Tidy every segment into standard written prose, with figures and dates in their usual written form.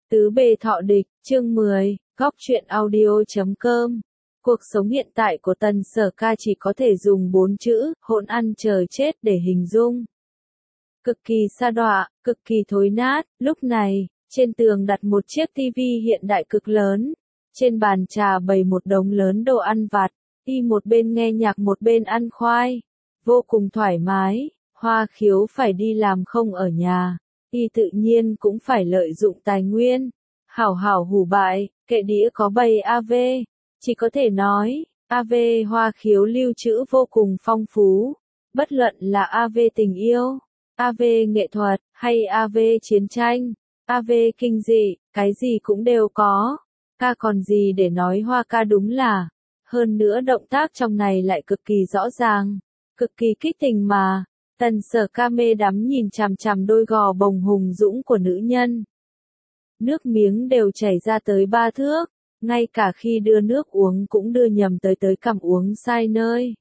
Tứ bề thọ địch, chương 10, góc truyện audio.com. Cuộc sống hiện tại của Tần Sở Ca chỉ có thể dùng 4 chữ, hỗn ăn chờ chết để hình dung. Cực kỳ sa đọa, cực kỳ thối nát, lúc này, trên tường đặt một chiếc tivi hiện đại cực lớn. Trên bàn trà bày một đống lớn đồ ăn vặt, y một bên nghe nhạc một bên ăn khoai. Vô cùng thoải mái, Hoa Khiếu phải đi làm không ở nhà. Y tự nhiên cũng phải lợi dụng tài nguyên. Hảo hảo hủ bại, kệ đĩa có bày AV. Chỉ có thể nói, AV Hoa Khiếu lưu trữ vô cùng phong phú. Bất luận là AV tình yêu, AV nghệ thuật, hay AV chiến tranh, AV kinh dị, cái gì cũng đều có. Ca còn gì để nói Hoa ca đúng là. Hơn nữa động tác trong này lại cực kỳ rõ ràng, cực kỳ kích tình mà. Tần Sở Ca mê đắm nhìn chằm chằm đôi gò bồng hùng dũng của nữ nhân. Nước miếng đều chảy ra tới 3 thước, ngay cả khi đưa nước uống cũng đưa nhầm tới cằm uống sai nơi.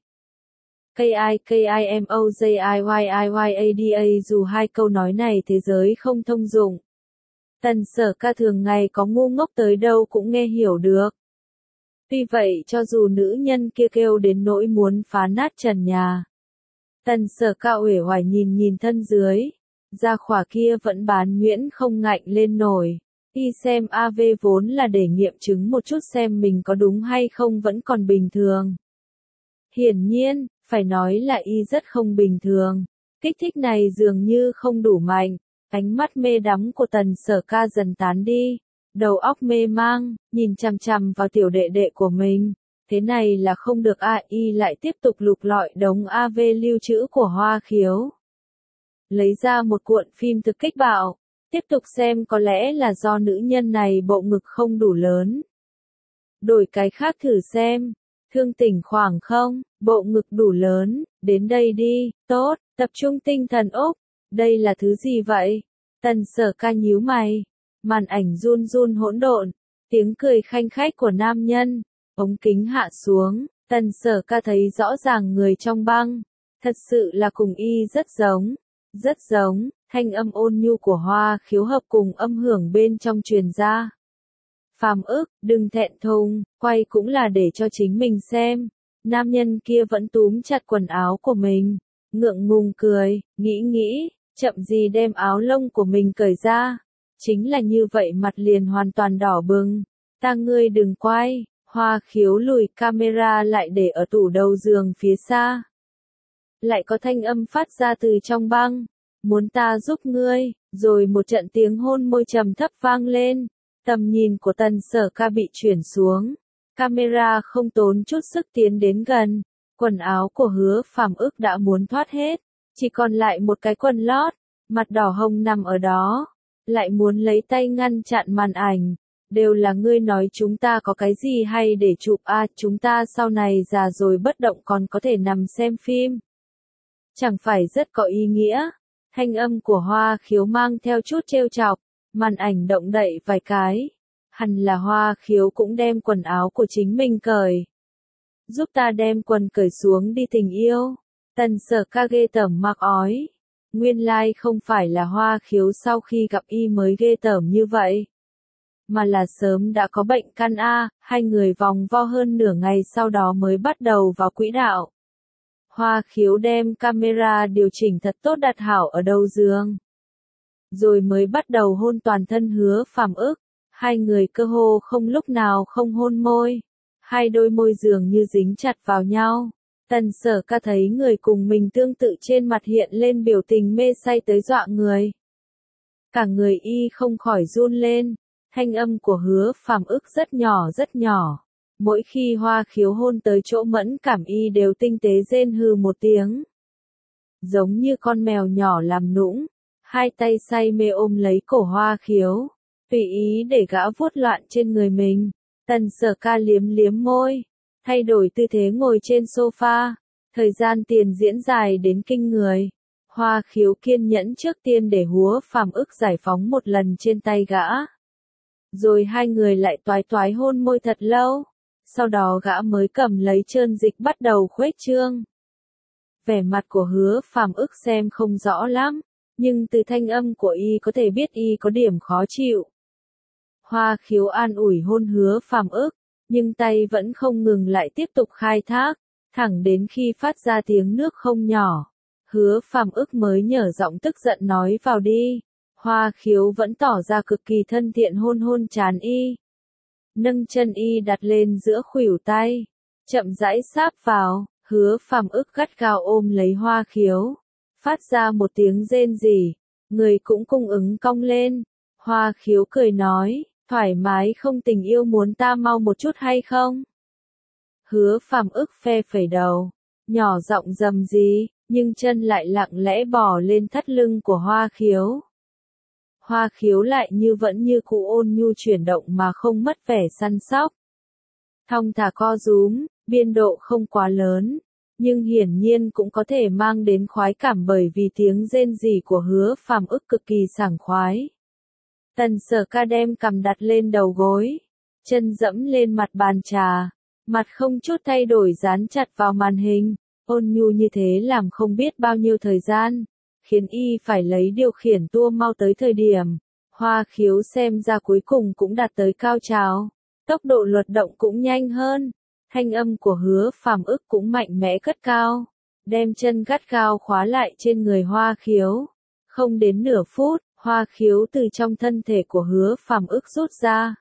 KIKIMOJIYIYADA dù hai câu nói này thế giới không thông dụng. Tần Sở Ca thường ngày có ngu ngốc tới đâu cũng nghe hiểu được. Tuy vậy cho dù nữ nhân kia kêu đến nỗi muốn phá nát trần nhà, Tần Sở Ca uể oải nhìn thân dưới, da khỏa kia vẫn bán nhuyễn không ngạnh lên nổi. Y xem AV vốn là để nghiệm chứng một chút xem mình có đúng hay không vẫn còn bình thường. Hiển nhiên, phải nói là y rất không bình thường. Kích thích này dường như không đủ mạnh. Ánh mắt mê đắm của Tần Sở Ca dần tán đi. Đầu óc mê mang, nhìn chằm chằm vào tiểu đệ đệ của mình. Thế này là không được y lại tiếp tục lục lọi đống AV lưu trữ của Hoa Khiếu. Lấy ra một cuộn phim thực kích bạo. Tiếp tục xem có lẽ là do nữ nhân này bộ ngực không đủ lớn. Đổi cái khác thử xem. Thương tỉnh khoảng không, bộ ngực đủ lớn, đến đây đi, tốt, tập trung tinh thần Úc. Đây là thứ gì vậy? Tần Sở Ca nhíu mày. Màn ảnh run run hỗn độn. Tiếng cười khanh khách của nam nhân. Ống kính hạ xuống, Tần Sở Ca thấy rõ ràng người trong băng. Thật sự là cùng y rất giống. Rất giống, thanh âm ôn nhu của Hoa Khiếu hợp cùng âm hưởng bên trong truyền ra. Phàm ức, đừng thẹn thùng, quay cũng là để cho chính mình xem. Nam nhân kia vẫn túm chặt quần áo của mình. Ngượng ngùng cười, nghĩ, chậm gì đem áo lông của mình cởi ra. Chính là như vậy mặt liền hoàn toàn đỏ bừng. Ta ngươi đừng quay. Hoa Khiếu lùi camera lại để ở tủ đầu giường phía xa. Lại có thanh âm phát ra từ trong băng. Muốn ta giúp ngươi, rồi một trận tiếng hôn môi trầm thấp vang lên. Tầm nhìn của Tần Sở Ca bị chuyển xuống. Camera không tốn chút sức tiến đến gần. Quần áo của Hứa Phàm Ức đã muốn thoát hết. Chỉ còn lại một cái quần lót. Mặt đỏ hồng nằm ở đó. Lại muốn lấy tay ngăn chặn màn ảnh. Đều là ngươi nói chúng ta có cái gì hay để chụp chúng ta sau này già rồi bất động còn có thể nằm xem phim. Chẳng phải rất có ý nghĩa. Thanh âm của Hoa Khiếu mang theo chút trêu chọc. Màn ảnh động đậy vài cái. Hẳn là Hoa Khiếu cũng đem quần áo của chính mình cởi. Giúp ta đem quần cởi xuống đi tình yêu. Tần Sở Ca ghê tởm mặc ói. Nguyên lai không phải là Hoa Khiếu sau khi gặp y mới ghê tởm như vậy. Mà là sớm đã có bệnh căn hai người vòng vo hơn nửa ngày sau đó mới bắt đầu vào quỹ đạo. Hoa Khiếu đem camera điều chỉnh thật tốt đặt hảo ở đầu giường. Rồi mới bắt đầu hôn toàn thân Hứa Phàm Ức. Hai người cơ hồ không lúc nào không hôn môi. Hai đôi môi dường như dính chặt vào nhau. Tần Sở Ca thấy người cùng mình tương tự trên mặt hiện lên biểu tình mê say tới dọa người. Cả người y không khỏi run lên. Thanh âm của Hứa Phàm Ức rất nhỏ. Mỗi khi Hoa Khiếu hôn tới chỗ mẫn cảm y đều tinh tế rên hừ một tiếng. Giống như con mèo nhỏ làm nũng. Hai tay say mê ôm lấy cổ Hoa Khiếu. Tùy ý để gã vuốt loạn trên người mình. Tần Sở Ca liếm môi. Thay đổi tư thế ngồi trên sofa. Thời gian tiền diễn dài đến kinh người. Hoa Khiếu kiên nhẫn trước tiên để Hứa Phàm Ức giải phóng một lần trên tay gã. Rồi hai người lại toái hôn môi thật lâu. Sau đó gã mới cầm lấy trơn dịch bắt đầu khuếch trương. Vẻ mặt của Hứa Phàm Ức xem không rõ lắm, nhưng từ thanh âm của y có thể biết y có điểm khó chịu. Hoa Khiếu an ủi hôn Hứa Phàm ức, nhưng tay vẫn không ngừng lại tiếp tục khai thác, thẳng đến khi phát ra tiếng nước không nhỏ. Hứa Phàm ức mới nhở giọng tức giận nói vào đi. Hoa Khiếu vẫn tỏ ra cực kỳ thân thiện hôn hôn trán y. Nâng chân y đặt lên giữa khuỷu tay, chậm rãi sáp vào, Hứa Phàm ức gắt gao ôm lấy Hoa Khiếu, phát ra một tiếng rên rỉ, người cũng cung ứng cong lên. Hoa Khiếu cười nói, thoải mái không, tình yêu muốn ta mau một chút hay không? Hứa Phàm ức phe phẩy đầu, nhỏ giọng rầm rì, nhưng chân lại lặng lẽ bò lên thắt lưng của Hoa Khiếu. Hoa Khiếu lại vẫn như cũ ôn nhu chuyển động mà không mất vẻ săn sóc. Thong thả co rúm, biên độ không quá lớn, nhưng hiển nhiên cũng có thể mang đến khoái cảm bởi vì tiếng rên rỉ của Hứa Phàm ức cực kỳ sảng khoái. Tần Sở Ca đem cằm đặt lên đầu gối, chân dẫm lên mặt bàn trà, mặt không chút thay đổi dán chặt vào màn hình, ôn nhu như thế làm không biết bao nhiêu thời gian, khiến y phải lấy điều khiển tua mau tới thời điểm. Hoa Khiếu xem ra cuối cùng cũng đạt tới cao trào, tốc độ luật động cũng nhanh hơn, thanh âm của Hứa Phàm ức cũng mạnh mẽ cất cao, đem chân gắt gao khóa lại trên người Hoa Khiếu. Không đến nửa phút, Hoa Khiếu từ trong thân thể của Hứa Phàm ức rút ra.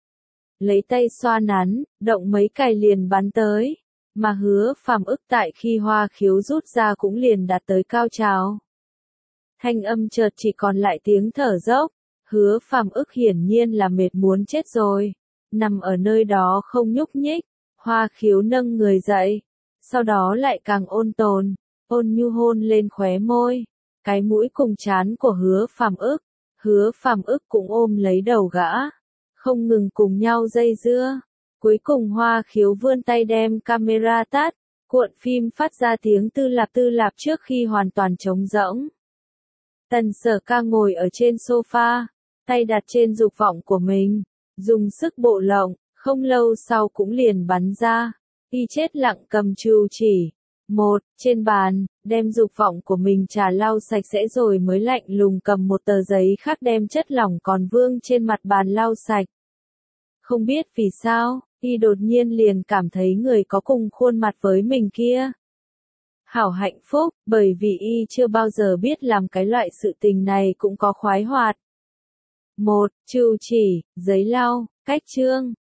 Lấy tay xoa nắn, động mấy cái liền bắn tới, mà Hứa Phàm ức tại khi Hoa Khiếu rút ra cũng liền đạt tới cao trào. Thanh âm chợt chỉ còn lại tiếng thở dốc, Hứa Phàm ức hiển nhiên là mệt muốn chết rồi, nằm ở nơi đó không nhúc nhích. Hoa Khiếu nâng người dậy, sau đó lại càng ôn tồn, ôn nhu hôn lên khóe môi, cái mũi cùng trán của Hứa Phàm ức. Hứa Phàm ức cũng ôm lấy đầu gã, không ngừng cùng nhau dây dưa. Cuối cùng Hoa Khiếu vươn tay đem camera tắt, cuộn phim phát ra tiếng tư lạp trước khi hoàn toàn trống rỗng. Tần Sở Ca ngồi ở trên sofa, tay đặt trên dục vọng của mình, dùng sức bộ lộng, không lâu sau cũng liền bắn ra. Y chết lặng cầm chù chỉ một trên bàn, đem dục vọng của mình trà lau sạch sẽ rồi mới lạnh lùng cầm một tờ giấy khác đem chất lỏng còn vương trên mặt bàn lau sạch. Không biết vì sao, y đột nhiên liền cảm thấy người có cùng khuôn mặt với mình kia hảo hạnh phúc, bởi vì y chưa bao giờ biết làm cái loại sự tình này cũng có khoái hoạt. Một, chù chỉ, giấy lau, cách chương.